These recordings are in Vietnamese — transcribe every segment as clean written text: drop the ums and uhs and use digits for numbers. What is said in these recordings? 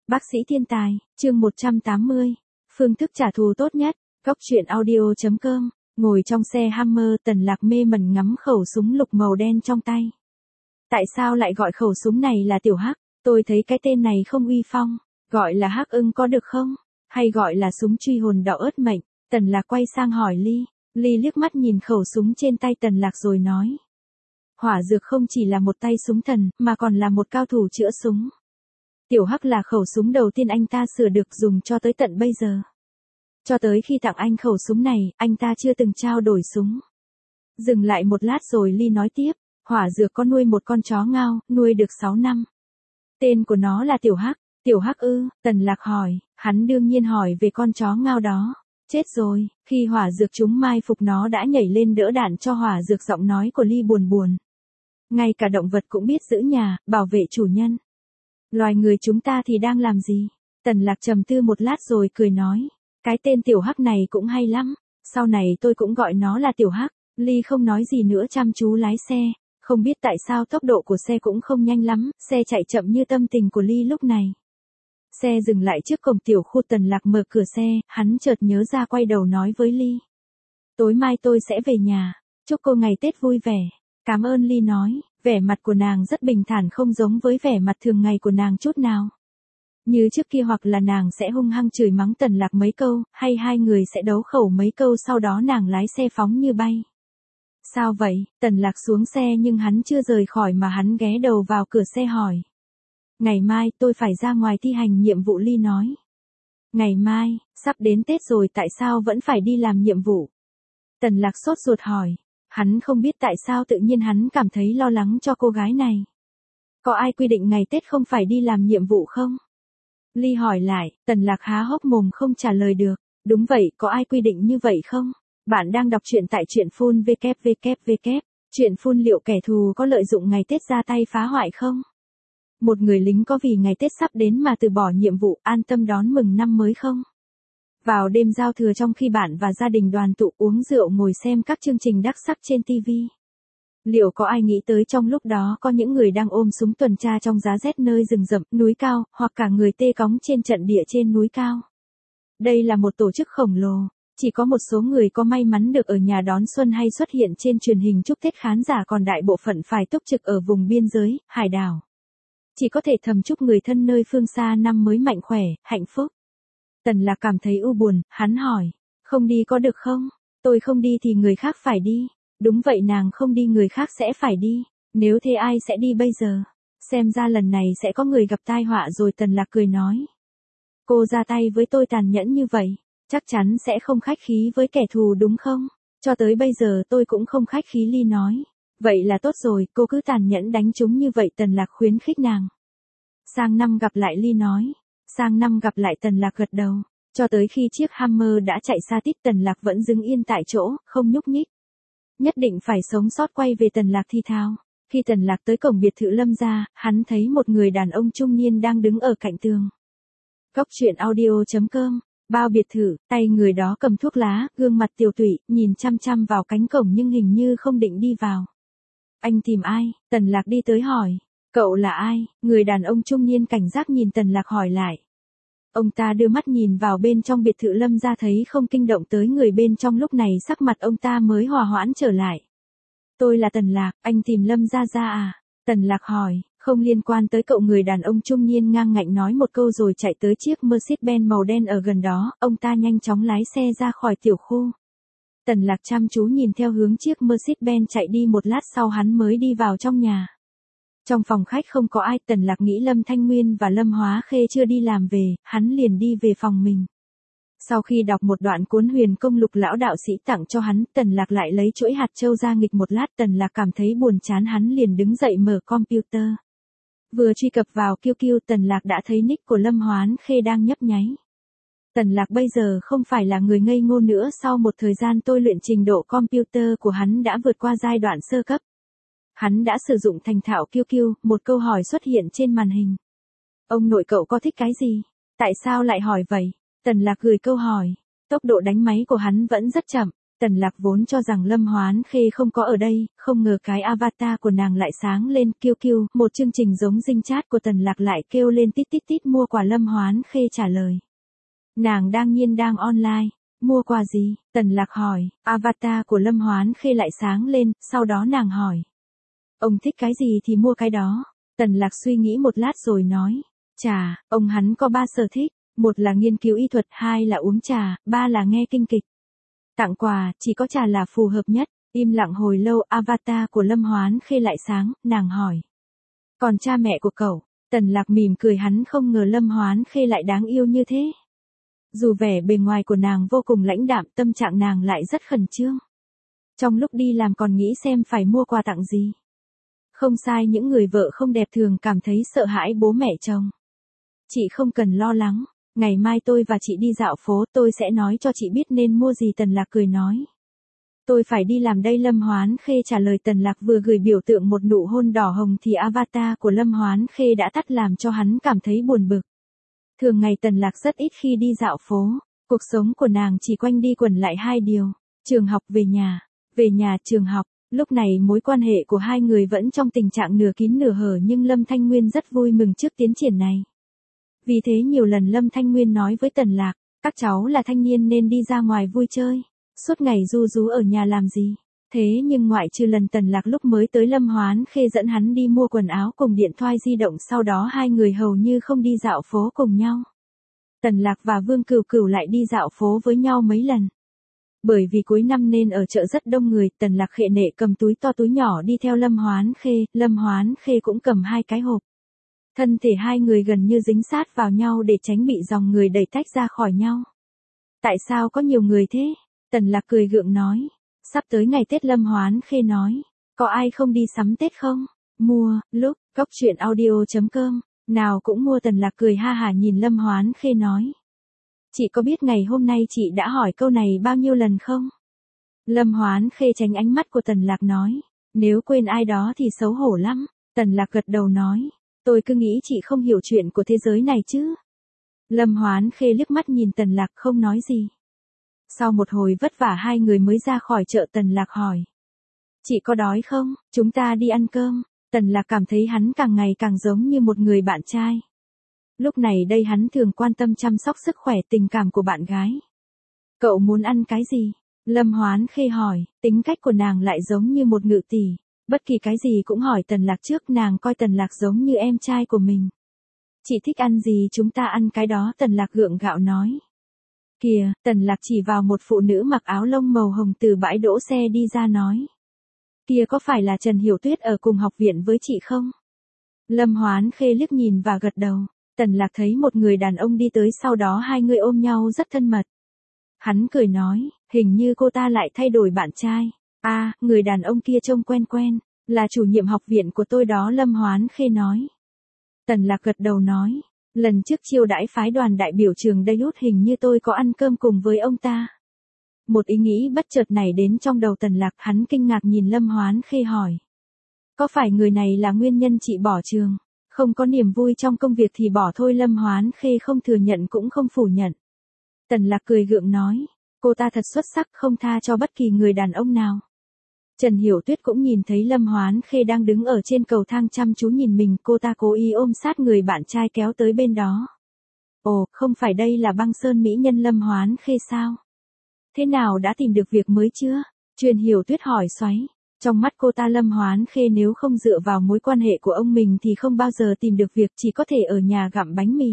Bác sĩ thiên tài, chương 180. Phương thức trả thù tốt nhất. Góc truyện audio.com. Ngồi trong xe Hammer, Tần Lạc mê mẩn ngắm khẩu súng lục màu đen trong tay. Tại sao lại gọi khẩu súng này là tiểu hắc? Tôi thấy cái tên này không uy phong. Gọi là hắc ưng có được không? Hay gọi là súng truy hồn đỏ ớt mệnh? Tần Lạc quay sang hỏi Ly. Ly liếc mắt nhìn khẩu súng trên tay Tần Lạc rồi nói. Hỏa Dược không chỉ là một tay súng thần, mà còn là một cao thủ chữa súng. Tiểu hắc là khẩu súng đầu tiên anh ta sửa được dùng cho tới tận bây giờ. Cho tới khi tặng anh khẩu súng này, anh ta chưa từng trao đổi súng. Dừng lại một lát rồi Ly nói tiếp, Hỏa Dược có nuôi một con chó ngao, nuôi được 6 năm. Tên của nó là Tiểu Hắc. Tiểu Hắc ư? Tần Lạc hỏi, hắn đương nhiên hỏi về con chó ngao đó. Chết rồi, khi Hỏa Dược chúng mai phục nó đã nhảy lên đỡ đạn cho Hỏa Dược. Giọng nói của Ly buồn buồn. Ngay cả động vật cũng biết giữ nhà, bảo vệ chủ nhân. Loài người chúng ta thì đang làm gì? Tần Lạc trầm tư một lát rồi cười nói. Cái tên Tiểu Hắc này cũng hay lắm. Sau này tôi cũng gọi nó là Tiểu Hắc. Ly không nói gì nữa chăm chú lái xe. Không biết tại sao tốc độ của xe cũng không nhanh lắm. Xe chạy chậm như tâm tình của Ly lúc này. Xe dừng lại trước cổng tiểu khu. Tần Lạc mở cửa xe. Hắn chợt nhớ ra quay đầu nói với Ly. Tối mai tôi sẽ về nhà. Chúc cô ngày Tết vui vẻ. Cảm ơn. Ly nói. Vẻ mặt của nàng rất bình thản, không giống với vẻ mặt thường ngày của nàng chút nào. Như trước kia hoặc là nàng sẽ hung hăng chửi mắng Tần Lạc mấy câu, hay hai người sẽ đấu khẩu mấy câu sau đó nàng lái xe phóng như bay. Sao vậy? Tần Lạc xuống xe nhưng hắn chưa rời khỏi mà hắn ghé đầu vào cửa xe hỏi. Ngày mai tôi phải ra ngoài thi hành nhiệm vụ. Ly nói. Ngày mai, sắp đến Tết rồi tại sao vẫn phải đi làm nhiệm vụ? Tần Lạc sốt ruột hỏi. Hắn không biết tại sao tự nhiên hắn cảm thấy lo lắng cho cô gái này. Có ai quy định ngày Tết không phải đi làm nhiệm vụ không? Ly hỏi lại. Tần Lạc há hốc mồm không trả lời được. Đúng vậy, có ai quy định như vậy không? Bạn đang đọc truyện tại truyện phun www. Truyện phun liệu kẻ thù có lợi dụng ngày Tết ra tay phá hoại không? Một người lính có vì ngày Tết sắp đến mà từ bỏ nhiệm vụ an tâm đón mừng năm mới không? Vào đêm giao thừa trong khi bạn và gia đình đoàn tụ uống rượu ngồi xem các chương trình đắc sắc trên TV. Liệu có ai nghĩ tới trong lúc đó có những người đang ôm súng tuần tra trong giá rét nơi rừng rậm, núi cao, hoặc cả người tê cóng trên trận địa trên núi cao? Đây là một tổ chức khổng lồ. Chỉ có một số người có may mắn được ở nhà đón xuân hay xuất hiện trên truyền hình chúc Tết khán giả, còn đại bộ phận phải túc trực ở vùng biên giới, hải đảo. Chỉ có thể thầm chúc người thân nơi phương xa năm mới mạnh khỏe, hạnh phúc. Tần Lạc cảm thấy u buồn, hắn hỏi. Không đi có được không? Tôi không đi thì người khác phải đi. Đúng vậy, nàng không đi người khác sẽ phải đi. Nếu thế ai sẽ đi bây giờ? Xem ra lần này sẽ có người gặp tai họa rồi. Tần Lạc cười nói. Cô ra tay với tôi tàn nhẫn như vậy, chắc chắn sẽ không khách khí với kẻ thù đúng không? Cho tới bây giờ tôi cũng không khách khí. Ly nói. Vậy là tốt rồi, cô cứ tàn nhẫn đánh chúng như vậy. Tần Lạc khuyến khích nàng. Sang năm gặp lại. Ly nói. Sang năm gặp lại. Tần Lạc gật đầu. Cho tới khi chiếc Hammer đã chạy xa tít, Tần Lạc vẫn đứng yên tại chỗ, không nhúc nhích. Nhất định phải sống sót. Quay về. Tần Lạc thi thao. Khi Tần Lạc tới cổng biệt thự Lâm gia, hắn thấy một người đàn ông trung niên đang đứng ở cạnh tường. Góc truyện audio.com. Bao biệt thự, tay người đó cầm thuốc lá, gương mặt tiều tụy, nhìn chăm chăm vào cánh cổng nhưng hình như không định đi vào. Anh tìm ai? Tần Lạc đi tới hỏi. Cậu là ai? Người đàn ông trung niên cảnh giác nhìn Tần Lạc hỏi lại. Ông ta đưa mắt nhìn vào bên trong biệt thự Lâm gia, thấy không kinh động tới người bên trong, lúc này sắc mặt ông ta mới hòa hoãn trở lại. Tôi là Tần Lạc, anh tìm Lâm gia ra à? Tần Lạc hỏi. Không liên quan tới cậu. Người đàn ông trung niên ngang ngạnh nói một câu rồi chạy tới chiếc Mercedes-Benz màu đen ở gần đó. Ông ta nhanh chóng lái xe ra khỏi tiểu khu. Tần Lạc chăm chú nhìn theo hướng chiếc Mercedes-Benz chạy đi, một lát sau hắn mới đi vào trong nhà. Trong phòng khách không có ai. Tần Lạc nghĩ Lâm Thanh Nguyên và Lâm Hóa Khê chưa đi làm về, hắn liền đi về phòng mình. Sau khi đọc một đoạn cuốn Huyền Công Lục lão đạo sĩ tặng cho hắn, Tần Lạc lại lấy chuỗi hạt châu ra nghịch một lát. Tần Lạc cảm thấy buồn chán, hắn liền đứng dậy mở computer. Vừa truy cập vào QQ, Tần Lạc đã thấy nick của Lâm Hoán Khê đang nhấp nháy. Tần Lạc bây giờ không phải là người ngây ngô nữa, sau một thời gian tôi luyện trình độ computer của hắn đã vượt qua giai đoạn sơ cấp. Hắn đã sử dụng thành thạo QQ, một câu hỏi xuất hiện trên màn hình. Ông nội cậu có thích cái gì? Tại sao lại hỏi vậy? Tần Lạc gửi câu hỏi. Tốc độ đánh máy của hắn vẫn rất chậm. Tần Lạc vốn cho rằng Lâm Hoán Khê không có ở đây, không ngờ cái avatar của nàng lại sáng lên kiêu kiêu, một chương trình giống Dinh chat của Tần Lạc lại kêu lên tít tít tít mua quà. Lâm Hoán Khê trả lời. Nàng đang online. Mua quà gì? Tần Lạc hỏi. Avatar của Lâm Hoán Khê lại sáng lên, sau đó nàng hỏi. Ông thích cái gì thì mua cái đó. Tần Lạc suy nghĩ một lát rồi nói. Trà, ông hắn có 3 sở thích, một là nghiên cứu y thuật, 2 là uống trà, 3 là nghe kinh kịch. Tặng quà, chỉ có trà là phù hợp nhất. Im lặng hồi lâu, avatar của Lâm Hoán Khê lại sáng, nàng hỏi. Còn cha mẹ của cậu? Tần Lạc mỉm cười, hắn không ngờ Lâm Hoán Khê lại đáng yêu như thế. Dù vẻ bề ngoài của nàng vô cùng lãnh đạm, tâm trạng nàng lại rất khẩn trương. Trong lúc đi làm còn nghĩ xem phải mua quà tặng gì. Không sai, những người vợ không đẹp thường cảm thấy sợ hãi bố mẹ chồng. Chị không cần lo lắng, ngày mai tôi và chị đi dạo phố, tôi sẽ nói cho chị biết nên mua gì. Tần Lạc cười nói. Tôi phải đi làm đây. Lâm Hoán Khê trả lời. Tần Lạc vừa gửi biểu tượng một nụ hôn đỏ hồng thì avatar của Lâm Hoán Khê đã tắt, làm cho hắn cảm thấy buồn bực. Thường ngày Tần Lạc rất ít khi đi dạo phố, cuộc sống của nàng chỉ quanh đi quẩn lại 2 điều, trường học về nhà trường học. Lúc này mối quan hệ của hai người vẫn trong tình trạng nửa kín nửa hở, nhưng Lâm Thanh Nguyên rất vui mừng trước tiến triển này. Vì thế nhiều lần Lâm Thanh Nguyên nói với Tần Lạc, các cháu là thanh niên nên đi ra ngoài vui chơi, suốt ngày ru rú ở nhà làm gì. Thế nhưng ngoại trừ lần Tần Lạc lúc mới tới, Lâm Hoán Khê dẫn hắn đi mua quần áo cùng điện thoại di động, sau đó hai người hầu như không đi dạo phố cùng nhau. Tần Lạc và Vương Cửu Cửu lại đi dạo phố với nhau mấy lần. Bởi vì cuối năm nên ở chợ rất đông người, Tần Lạc khệ nệ cầm túi to túi nhỏ đi theo Lâm Hoán Khê, Lâm Hoán Khê cũng cầm 2 cái hộp. Thân thể hai người gần như dính sát vào nhau để tránh bị dòng người đẩy tách ra khỏi nhau. Tại sao có nhiều người thế? Tần Lạc cười gượng nói. Sắp tới ngày Tết. Lâm Hoán Khê nói. Có ai không đi sắm Tết không? Mua, lúc, coctruyện.audio.com. Nào cũng mua. Tần Lạc cười ha hả nhìn Lâm Hoán Khê nói. Chị có biết ngày hôm nay chị đã hỏi câu này bao nhiêu lần không? Lâm Hoán Khê tránh ánh mắt của Tần Lạc nói. Nếu quên ai đó thì xấu hổ lắm. Tần Lạc gật đầu nói. Tôi cứ nghĩ chị không hiểu chuyện của thế giới này chứ. Lâm Hoán Khê liếc mắt nhìn Tần Lạc không nói gì. Sau một hồi vất vả hai người mới ra khỏi chợ. Tần Lạc hỏi. Chị có đói không? Chúng ta đi ăn cơm. Tần Lạc cảm thấy hắn càng ngày càng giống như một người bạn trai. Lúc này đây hắn thường quan tâm chăm sóc sức khỏe tình cảm của bạn gái. Cậu muốn ăn cái gì? Lâm Hoán Khê hỏi. Tính cách của nàng lại giống như một ngự tỷ. Bất kỳ cái gì cũng hỏi Tần Lạc trước, nàng coi Tần Lạc giống như em trai của mình. Chị thích ăn gì chúng ta ăn cái đó. Tần Lạc gượng gạo nói. Kìa, Tần Lạc chỉ vào một phụ nữ mặc áo lông màu hồng từ bãi đỗ xe đi ra nói. Kia có phải là Trần Hiểu Tuyết ở cùng học viện với chị không? Lâm Hoán Khê liếc nhìn và gật đầu. Tần Lạc thấy một người đàn ông đi tới, sau đó hai người ôm nhau rất thân mật. Hắn cười nói, hình như cô ta lại thay đổi bạn trai. À, người đàn ông kia trông quen quen, là chủ nhiệm học viện của tôi đó. Lâm Hoán Khê nói. Tần Lạc gật đầu nói, lần trước chiêu đãi phái đoàn đại biểu trường Đại Út hình như tôi có ăn cơm cùng với ông ta. Một ý nghĩ bất chợt nảy đến trong đầu Tần Lạc, hắn kinh ngạc nhìn Lâm Hoán Khê hỏi. Có phải người này là nguyên nhân chị bỏ trường? Không có niềm vui trong công việc thì bỏ thôi. Lâm Hoán Khê không thừa nhận cũng không phủ nhận. Tần Lạc cười gượng nói, cô ta thật xuất sắc, không tha cho bất kỳ người đàn ông nào. Trần Hiểu Tuyết cũng nhìn thấy Lâm Hoán Khê đang đứng ở trên cầu thang chăm chú nhìn mình, cô ta cố ý ôm sát người bạn trai kéo tới bên đó. Ồ, không phải đây là Băng Sơn mỹ nhân Lâm Hoán Khê sao? Thế nào đã tìm được việc mới chưa? Trần Hiểu Tuyết hỏi xoáy. Trong mắt cô ta Lâm Hoán Khê nếu không dựa vào mối quan hệ của ông mình thì không bao giờ tìm được việc, chỉ có thể ở nhà gặm bánh mì.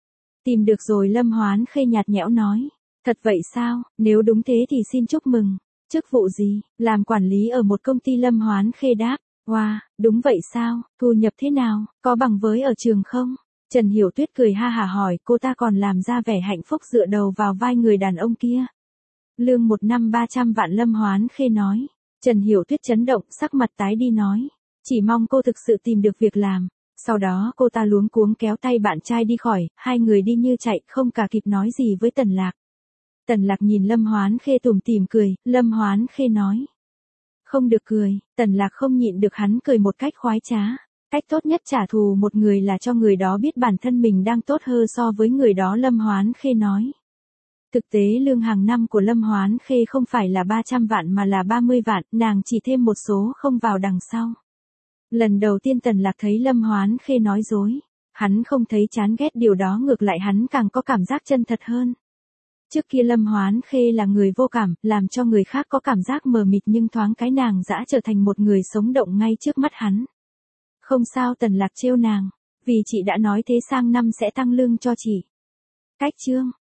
Tìm được rồi. Lâm Hoán Khê nhạt nhẽo nói. Thật vậy sao? Nếu đúng thế thì xin chúc mừng. Chức vụ gì? Làm quản lý ở một công ty. Lâm Hoán Khê đáp. Wow, đúng vậy sao? Thu nhập thế nào? Có bằng với ở trường không? Trần Hiểu Tuyết cười ha hả hỏi, cô ta còn làm ra vẻ hạnh phúc dựa đầu vào vai người đàn ông kia. Lương 1 năm 300 vạn. Lâm Hoán Khê nói. Trần Hiểu Tuyết chấn động, sắc mặt tái đi nói. Chỉ mong cô thực sự tìm được việc làm. Sau đó cô ta luống cuống kéo tay bạn trai đi khỏi, hai người đi như chạy, không cả kịp nói gì với Tần Lạc. Tần Lạc nhìn Lâm Hoán Khê tủm tỉm cười. Lâm Hoán Khê nói. Không được cười. Tần Lạc không nhịn được, hắn cười một cách khoái trá. Cách tốt nhất trả thù một người là cho người đó biết bản thân mình đang tốt hơn so với người đó. Lâm Hoán Khê nói. Thực tế lương hàng năm của Lâm Hoán Khê không phải là 300 vạn mà là 30 vạn, nàng chỉ thêm một số không vào đằng sau. Lần đầu tiên Tần Lạc thấy Lâm Hoán Khê nói dối, hắn không thấy chán ghét điều đó, ngược lại hắn càng có cảm giác chân thật hơn. Trước kia Lâm Hoán Khê là người vô cảm, làm cho người khác có cảm giác mờ mịt, nhưng thoáng cái nàng dã trở thành một người sống động ngay trước mắt hắn. Không sao, Tần Lạc trêu nàng, vì chị đã nói thế sang năm sẽ tăng lương cho chị. Cách chương